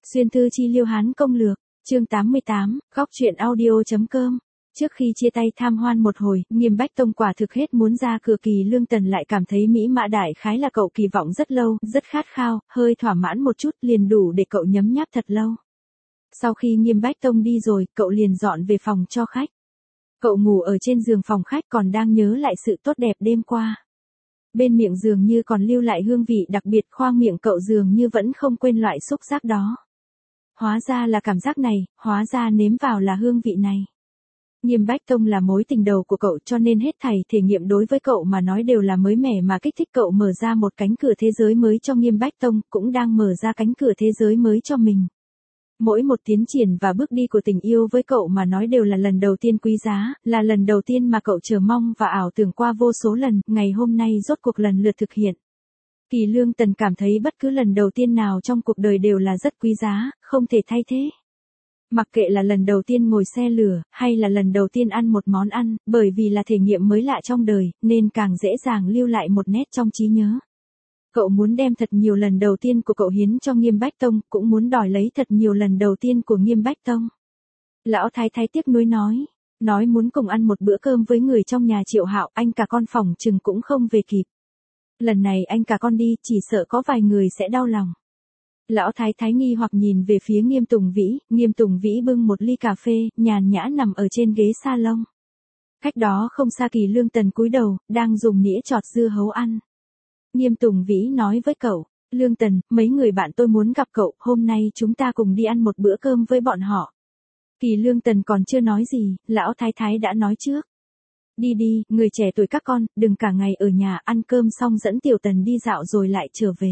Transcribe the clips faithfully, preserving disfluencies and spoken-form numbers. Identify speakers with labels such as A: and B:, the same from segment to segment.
A: Xuyên thư chi liêu hán công lược, chương tám mươi tám, góc truyện audio.com. Trước khi chia tay tham hoan một hồi, Nghiêm Bách Tông quả thực hết muốn ra cửa. Kỳ Lương Tần lại cảm thấy Mỹ Mã đại khái là cậu kỳ vọng rất lâu, rất khát khao, hơi thỏa mãn một chút liền đủ để cậu nhấm nháp thật lâu. Sau khi Nghiêm Bách Tông đi rồi, cậu liền dọn về phòng cho khách. Cậu ngủ ở trên giường phòng khách còn đang nhớ lại sự tốt đẹp đêm qua. Bên miệng dường như còn lưu lại hương vị đặc biệt, khoang miệng cậu dường như vẫn không quên loại xúc giác đó. Hóa ra là cảm giác này, hóa ra nếm vào là hương vị này. Nghiêm Bách Tông là mối tình đầu của cậu cho nên hết thảy thể nghiệm đối với cậu mà nói đều là mới mẻ mà kích thích cậu mở ra một cánh cửa thế giới mới cho Nghiêm Bách Tông, cũng đang mở ra cánh cửa thế giới mới cho mình. Mỗi một tiến triển và bước đi của tình yêu với cậu mà nói đều là lần đầu tiên quý giá, là lần đầu tiên mà cậu chờ mong và ảo tưởng qua vô số lần, ngày hôm nay rốt cuộc lần lượt thực hiện. Kỳ Lương Tần cảm thấy bất cứ lần đầu tiên nào trong cuộc đời đều là rất quý giá, không thể thay thế. Mặc kệ là lần đầu tiên ngồi xe lửa, hay là lần đầu tiên ăn một món ăn, bởi vì là thể nghiệm mới lạ trong đời, nên càng dễ dàng lưu lại một nét trong trí nhớ. Cậu muốn đem thật nhiều lần đầu tiên của cậu hiến cho Nghiêm Bách Tông, cũng muốn đòi lấy thật nhiều lần đầu tiên của Nghiêm Bách Tông. Lão Thái Thái tiếc nuối nói, nói muốn cùng ăn một bữa cơm với người trong nhà Triệu Hạo, anh cả con phòng chừng cũng không về kịp. Lần này anh cả con đi, chỉ sợ có vài người sẽ đau lòng. Lão Thái Thái nghi hoặc nhìn về phía Nghiêm Tùng Vĩ, Nghiêm Tùng Vĩ bưng một ly cà phê, nhàn nhã nằm ở trên ghế salon. Cách đó không xa Kỳ Lương Tần cúi đầu, đang dùng nĩa chọt dưa hấu ăn. Nghiêm Tùng Vĩ nói với cậu, Lương Tần, mấy người bạn tôi muốn gặp cậu, hôm nay chúng ta cùng đi ăn một bữa cơm với bọn họ. Kỳ Lương Tần còn chưa nói gì, Lão Thái Thái đã nói trước. Đi đi, người trẻ tuổi các con, đừng cả ngày ở nhà, ăn cơm xong dẫn Tiểu Tần đi dạo rồi lại trở về.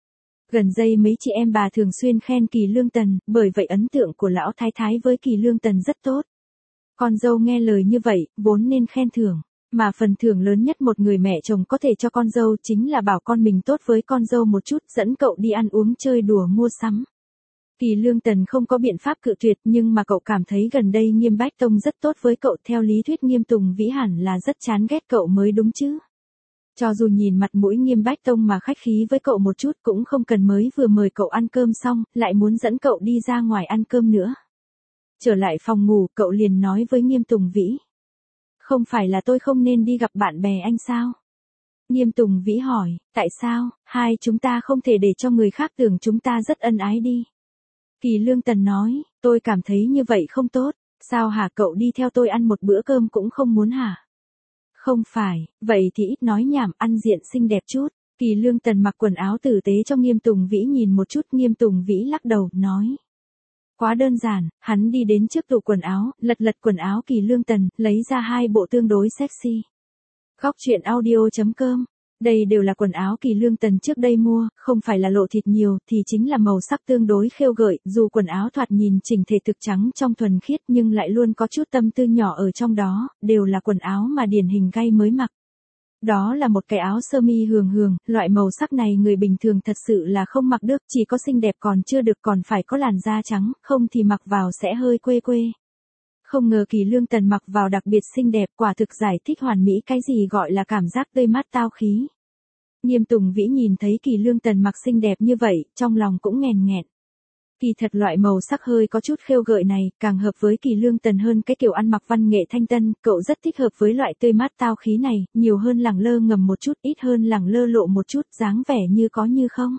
A: Gần đây mấy chị em bà thường xuyên khen Kỳ Lương Tần, bởi vậy ấn tượng của Lão Thái Thái với Kỳ Lương Tần rất tốt. Con dâu nghe lời như vậy, vốn nên khen thưởng, mà phần thưởng lớn nhất một người mẹ chồng có thể cho con dâu chính là bảo con mình tốt với con dâu một chút, dẫn cậu đi ăn uống chơi đùa mua sắm. Kỳ Lương Tần không có biện pháp cự tuyệt, nhưng mà cậu cảm thấy gần đây Nghiêm Bách Tông rất tốt với cậu, theo lý thuyết Nghiêm Tùng Vĩ hẳn là rất chán ghét cậu mới đúng chứ. Cho dù nhìn mặt mũi Nghiêm Bách Tông mà khách khí với cậu một chút cũng không cần, mới vừa mời cậu ăn cơm xong, lại muốn dẫn cậu đi ra ngoài ăn cơm nữa. Trở lại phòng ngủ, cậu liền nói với Nghiêm Tùng Vĩ. Không phải là tôi không nên đi gặp bạn bè anh sao? Nghiêm Tùng Vĩ hỏi, tại sao, hai chúng ta không thể để cho người khác tưởng chúng ta rất ân ái đi. Kỳ Lương Tần nói, tôi cảm thấy như vậy không tốt, sao hả, cậu đi theo tôi ăn một bữa cơm cũng không muốn hả? Không phải, vậy thì ít nói nhảm, ăn diện xinh đẹp chút. Kỳ Lương Tần mặc quần áo tử tế cho Nghiêm Tùng Vĩ nhìn một chút, Nghiêm Tùng Vĩ lắc đầu, nói. Quá đơn giản, hắn đi đến trước tủ quần áo, lật lật quần áo Kỳ Lương Tần, lấy ra hai bộ tương đối sexy. Góc truyện audio.com. Đây đều là quần áo Kỳ Lương Tần trước đây mua, không phải là lộ thịt nhiều, thì chính là màu sắc tương đối khêu gợi, dù quần áo thoạt nhìn chỉnh thể thực trắng trong thuần khiết nhưng lại luôn có chút tâm tư nhỏ ở trong đó, đều là quần áo mà điển hình gay mới mặc. Đó là một cái áo sơ mi hường hường, loại màu sắc này người bình thường thật sự là không mặc được, chỉ có xinh đẹp còn chưa được, còn phải có làn da trắng, không thì mặc vào sẽ hơi quê quê. Không ngờ Kỳ Lương Tần mặc vào đặc biệt xinh đẹp, quả thực giải thích hoàn mỹ cái gì gọi là cảm giác tươi mát tao khí. Nghiêm Tùng Vĩ nhìn thấy Kỳ Lương Tần mặc xinh đẹp như vậy, trong lòng cũng nghèn nghẹn. Kỳ thật loại màu sắc hơi có chút khêu gợi này, càng hợp với Kỳ Lương Tần hơn cái kiểu ăn mặc văn nghệ thanh tân, cậu rất thích hợp với loại tươi mát tao khí này, nhiều hơn lẳng lơ ngầm một chút, ít hơn lẳng lơ lộ một chút, dáng vẻ như có như không.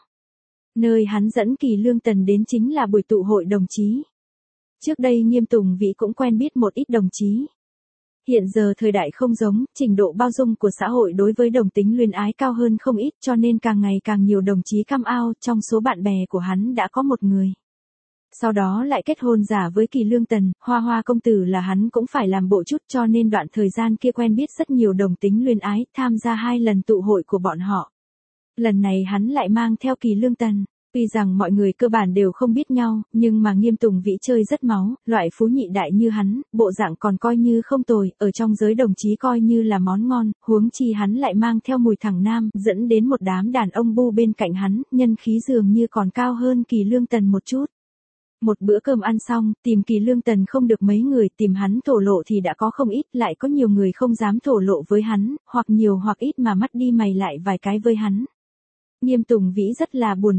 A: Nơi hắn dẫn Kỳ Lương Tần đến chính là buổi tụ hội đồng chí. Trước đây Nghiêm Tùng Vĩ cũng quen biết một ít đồng chí. Hiện giờ thời đại không giống, trình độ bao dung của xã hội đối với đồng tính luyến ái cao hơn không ít, cho nên càng ngày càng nhiều đồng chí come out, trong số bạn bè của hắn đã có một người. Sau đó lại kết hôn giả với Kỳ Lương Tần, Hoa Hoa công tử là hắn cũng phải làm bộ chút, cho nên đoạn thời gian kia quen biết rất nhiều đồng tính luyến ái, tham gia hai lần tụ hội của bọn họ. Lần này hắn lại mang theo Kỳ Lương Tần. Tuy rằng mọi người cơ bản đều không biết nhau, nhưng mà Nghiêm Tùng Vĩ chơi rất máu, loại phú nhị đại như hắn, bộ dạng còn coi như không tồi, ở trong giới đồng chí coi như là món ngon, huống chi hắn lại mang theo mùi thẳng nam, dẫn đến một đám đàn ông bu bên cạnh hắn, nhân khí dường như còn cao hơn Kỳ Lương Tần một chút. Một bữa cơm ăn xong, tìm Kỳ Lương Tần không được mấy người, tìm hắn thổ lộ thì đã có không ít, lại có nhiều người không dám thổ lộ với hắn, hoặc nhiều hoặc ít mà mắt đi mày lại vài cái với hắn. Nghiêm Tùng Vĩ rất là buồn bực.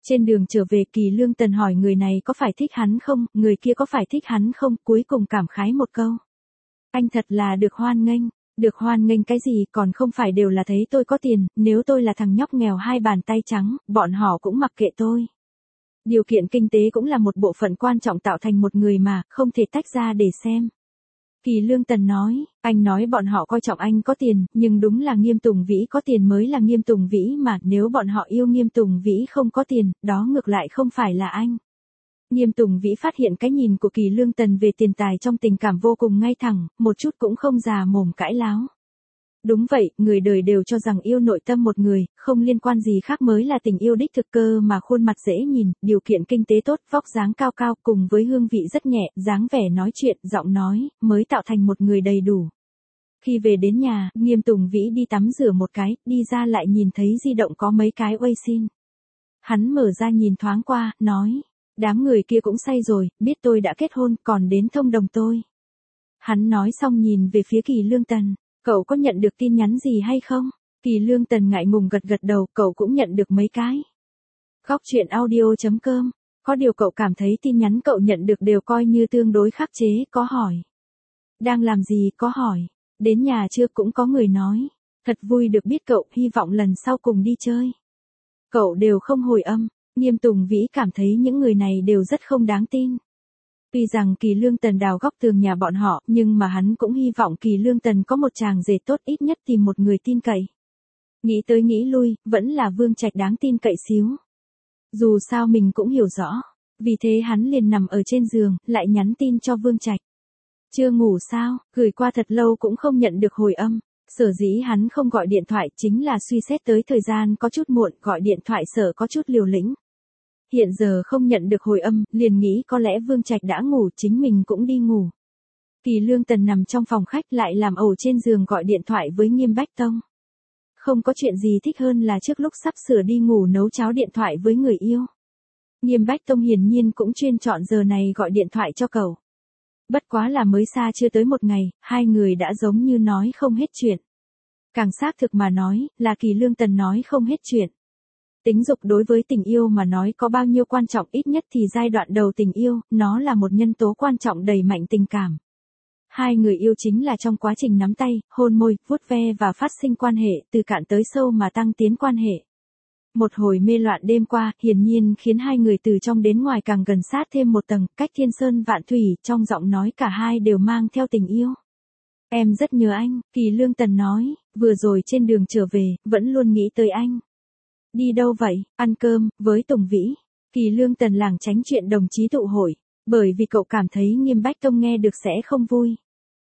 A: Trên đường trở về Kỳ Lương Tần hỏi người này có phải thích hắn không, người kia có phải thích hắn không, cuối cùng cảm khái một câu. Anh thật là được hoan nghênh, được hoan nghênh cái gì, còn không phải đều là thấy tôi có tiền, nếu tôi là thằng nhóc nghèo hai bàn tay trắng, bọn họ cũng mặc kệ tôi. Điều kiện kinh tế cũng là một bộ phận quan trọng tạo thành một người mà, không thể tách ra để xem. Kỳ Lương Tần nói, anh nói bọn họ coi trọng anh có tiền, nhưng đúng là Nghiêm Tùng Vĩ có tiền mới là Nghiêm Tùng Vĩ mà, nếu bọn họ yêu Nghiêm Tùng Vĩ không có tiền, đó ngược lại không phải là anh. Nghiêm Tùng Vĩ phát hiện cái nhìn của Kỳ Lương Tần về tiền tài trong tình cảm vô cùng ngay thẳng, một chút cũng không già mồm cãi láo. Đúng vậy, người đời đều cho rằng yêu nội tâm một người, không liên quan gì khác mới là tình yêu đích thực cơ mà khuôn mặt dễ nhìn, điều kiện kinh tế tốt, vóc dáng cao cao cùng với hương vị rất nhẹ, dáng vẻ nói chuyện, giọng nói, mới tạo thành một người đầy đủ. Khi về đến nhà, Nghiêm Tùng Vĩ đi tắm rửa một cái, đi ra lại nhìn thấy di động có mấy cái uây xin. Hắn mở ra nhìn thoáng qua, nói, đám người kia cũng say rồi, biết tôi đã kết hôn, còn đến thông đồng tôi. Hắn nói xong nhìn về phía Kỳ Lương Tần. Cậu có nhận được tin nhắn gì hay không? Kỳ Lương Tần ngại ngùng gật gật đầu, cậu cũng nhận được mấy cái. Góc chuyện audio chấm com. Có điều cậu cảm thấy tin nhắn cậu nhận được đều coi như tương đối khắc chế, có hỏi. Đang làm gì, có hỏi. Đến nhà chưa, cũng có người nói. Thật vui được biết cậu, hy vọng lần sau cùng đi chơi. Cậu đều không hồi âm, Nghiêm Tùng Vĩ cảm thấy những người này đều rất không đáng tin. Tuy rằng Kỳ Lương Tần đào góc tường nhà bọn họ, nhưng mà hắn cũng hy vọng Kỳ Lương Tần có một chàng rể tốt, ít nhất tìm một người tin cậy. Nghĩ tới nghĩ lui, vẫn là Vương Trạch đáng tin cậy xíu. Dù sao mình cũng hiểu rõ. Vì thế hắn liền nằm ở trên giường, lại nhắn tin cho Vương Trạch. Chưa ngủ sao, gửi qua thật lâu cũng không nhận được hồi âm. Sở dĩ hắn không gọi điện thoại chính là suy xét tới thời gian có chút muộn, gọi điện thoại sợ có chút liều lĩnh. Hiện giờ không nhận được hồi âm, liền nghĩ có lẽ Vương Trạch đã ngủ, chính mình cũng đi ngủ. Kỳ Lương Tần nằm trong phòng khách lại làm ẩu trên giường gọi điện thoại với Nghiêm Bách Tông. Không có chuyện gì thích hơn là trước lúc sắp sửa đi ngủ nấu cháo điện thoại với người yêu. Nghiêm Bách Tông hiển nhiên cũng chuyên chọn giờ này gọi điện thoại cho cậu. Bất quá là mới xa chưa tới một ngày, hai người đã giống như nói không hết chuyện. Càng xác thực mà nói, là Kỳ Lương Tần nói không hết chuyện. Tính dục đối với tình yêu mà nói có bao nhiêu quan trọng, ít nhất thì giai đoạn đầu tình yêu, nó là một nhân tố quan trọng đẩy mạnh tình cảm. Hai người yêu chính là trong quá trình nắm tay, hôn môi, vuốt ve và phát sinh quan hệ, từ cạn tới sâu mà tăng tiến quan hệ. Một hồi mê loạn đêm qua, hiển nhiên khiến hai người từ trong đến ngoài càng gần sát thêm một tầng, cách thiên sơn vạn thủy, trong giọng nói cả hai đều mang theo tình yêu. Em rất nhớ anh, Kỳ Lương Tần nói, vừa rồi trên đường trở về, vẫn luôn nghĩ tới anh. Đi đâu vậy? Ăn cơm, với Tùng Vĩ. Kỳ Lương Tần lảng tránh chuyện đồng chí tụ hội, bởi vì cậu cảm thấy Nghiêm Bách Tông nghe được sẽ không vui.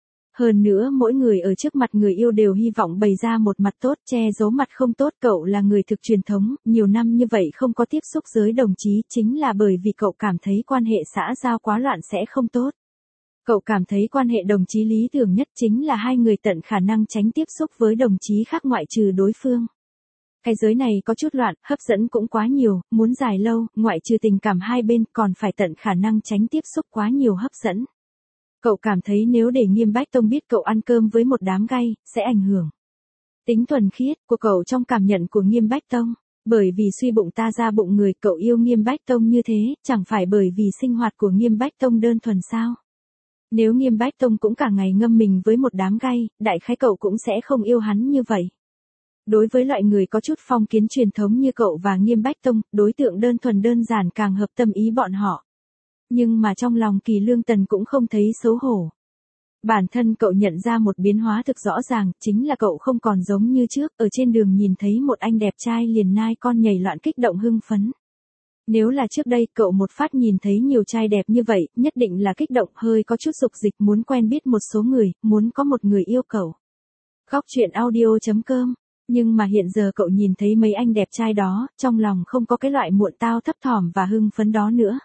A: Hơn nữa mỗi người ở trước mặt người yêu đều hy vọng bày ra một mặt tốt, che giấu mặt không tốt. Cậu là người thực truyền thống, nhiều năm như vậy không có tiếp xúc giới đồng chí chính là bởi vì cậu cảm thấy quan hệ xã giao quá loạn sẽ không tốt. Cậu cảm thấy quan hệ đồng chí lý tưởng nhất chính là hai người tận khả năng tránh tiếp xúc với đồng chí khác ngoại trừ đối phương. Cái giới này có chút loạn, hấp dẫn cũng quá nhiều, muốn dài lâu, ngoại trừ tình cảm hai bên còn phải tận khả năng tránh tiếp xúc quá nhiều hấp dẫn. Cậu cảm thấy nếu để Nghiêm Bách Tông biết cậu ăn cơm với một đám gay, sẽ ảnh hưởng tính thuần khiết của cậu trong cảm nhận của Nghiêm Bách Tông. Bởi vì suy bụng ta ra bụng người, cậu yêu Nghiêm Bách Tông như thế, chẳng phải bởi vì sinh hoạt của Nghiêm Bách Tông đơn thuần sao? Nếu Nghiêm Bách Tông cũng cả ngày ngâm mình với một đám gay, đại khái cậu cũng sẽ không yêu hắn như vậy. Đối với loại người có chút phong kiến truyền thống như cậu và Nghiêm Bách Tông, đối tượng đơn thuần đơn giản càng hợp tâm ý bọn họ. Nhưng mà trong lòng Kỳ Lương Tần cũng không thấy xấu hổ. Bản thân cậu nhận ra một biến hóa thực rõ ràng, chính là cậu không còn giống như trước, ở trên đường nhìn thấy một anh đẹp trai liền nai con nhảy loạn kích động hưng phấn. Nếu là trước đây cậu một phát nhìn thấy nhiều trai đẹp như vậy, nhất định là kích động hơi có chút dục dịch muốn quen biết một số người, muốn có một người yêu cậu. Góc chuyện audio chấm com. Nhưng mà hiện giờ cậu nhìn thấy mấy anh đẹp trai đó, trong lòng không có cái loại muộn tao thấp thỏm và hưng phấn đó nữa.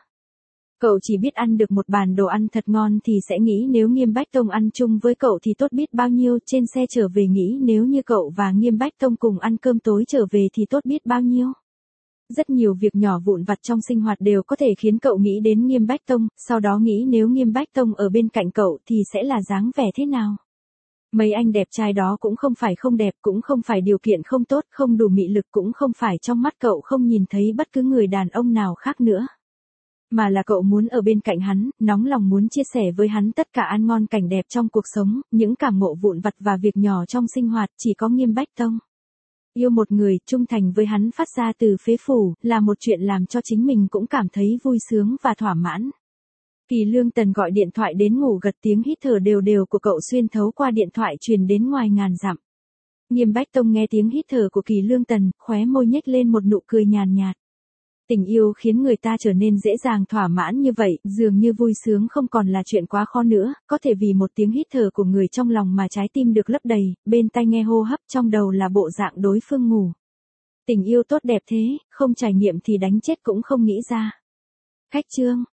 A: Cậu chỉ biết ăn được một bàn đồ ăn thật ngon thì sẽ nghĩ nếu Nghiêm Bách Tông ăn chung với cậu thì tốt biết bao nhiêu, trên xe trở về nghĩ nếu như cậu và Nghiêm Bách Tông cùng ăn cơm tối trở về thì tốt biết bao nhiêu. Rất nhiều việc nhỏ vụn vặt trong sinh hoạt đều có thể khiến cậu nghĩ đến Nghiêm Bách Tông, sau đó nghĩ nếu Nghiêm Bách Tông ở bên cạnh cậu thì sẽ là dáng vẻ thế nào. Mấy anh đẹp trai đó cũng không phải không đẹp, cũng không phải điều kiện không tốt, không đủ mị lực, cũng không phải trong mắt cậu không nhìn thấy bất cứ người đàn ông nào khác nữa. Mà là cậu muốn ở bên cạnh hắn, nóng lòng muốn chia sẻ với hắn tất cả ăn ngon cảnh đẹp trong cuộc sống, những cảm ngộ vụn vặt và việc nhỏ trong sinh hoạt, chỉ có Nghiêm Bách Tông. Yêu một người, trung thành với hắn phát ra từ phế phủ, là một chuyện làm cho chính mình cũng cảm thấy vui sướng và thỏa mãn. Kỳ Lương Tần gọi điện thoại đến ngủ gật, tiếng hít thở đều đều của cậu xuyên thấu qua điện thoại truyền đến ngoài ngàn dặm. Nghiêm Bách Tông nghe tiếng hít thở của Kỳ Lương Tần, khóe môi nhếch lên một nụ cười nhàn nhạt. Tình yêu khiến người ta trở nên dễ dàng thỏa mãn như vậy, dường như vui sướng không còn là chuyện quá khó nữa, có thể vì một tiếng hít thở của người trong lòng mà trái tim được lấp đầy, bên tai nghe hô hấp, trong đầu là bộ dạng đối phương ngủ. Tình yêu tốt đẹp thế, không trải nghiệm thì đánh chết cũng không nghĩ ra. Khách trương.